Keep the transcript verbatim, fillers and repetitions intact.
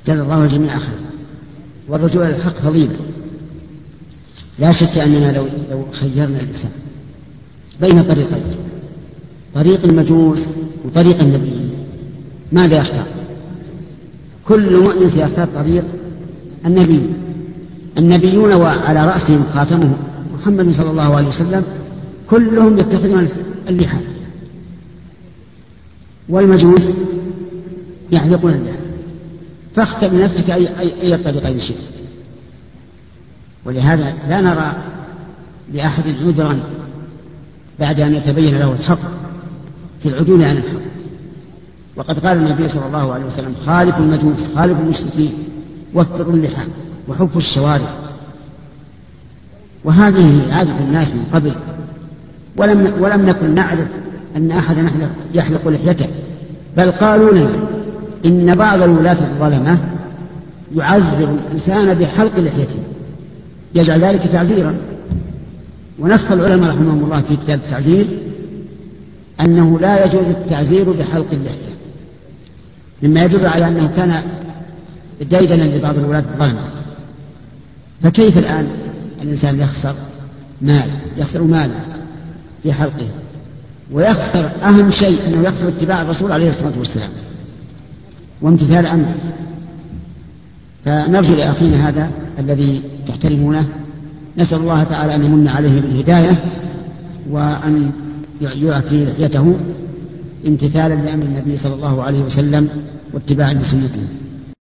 جزا الله الجميع خيرا. والرجوع إلى الحق فضيلة، لا شك أننا لو, لو خيرنا الإنسان بين طريقين، طريق المجوس وطريق النبي، ماذا يختار؟ كل مؤمن سيختار طريق النبي. النبيون وعلى رأسهم خاتمه محمد صلى الله عليه وسلم كلهم يتخذون اللحى، والمجوس يحلقون اللحى. فاختر بنفسك أي, أي, أي الطريقين شئت. ولهذا لا نرى لأحد عذرا بعد أن يتبين له الحق في العدول عن الحق. وقد قال النبي صلى الله عليه وسلم: خالف المجوس، خالف المشركين، وفروا اللحى وحفوا الشوارع. وهذه عادة الناس من قبل، ولم, ولم نكن نعرف أن أحدا يحلق لحيته، بل قالوا لنا إن بعض الولاة الظلمة يعذر الإنسان بحلق لحيته، يجعل ذلك تعذيرا. ونص العلماء رحمهم الله في كتاب التعذير أنه لا يجوز التعذير بحلق اللحية، مما يدل على أنه كان ديدنا لبعض الولاة الظلمة. فكيف الآن الإنسان يخسر مال، يخسر ماله في حلقه، ويخسر أهم شيء أنه يخسر اتباع الرسول عليه الصلاة والسلام وامتثال أمره. فنرجو لأخينا هذا الذي تحترمونه، نسأل الله تعالى أن يمن عليه بالهداية، وأن يعفي لحيته امتثالا لأمر النبي صلى الله عليه وسلم واتباعا لسنته.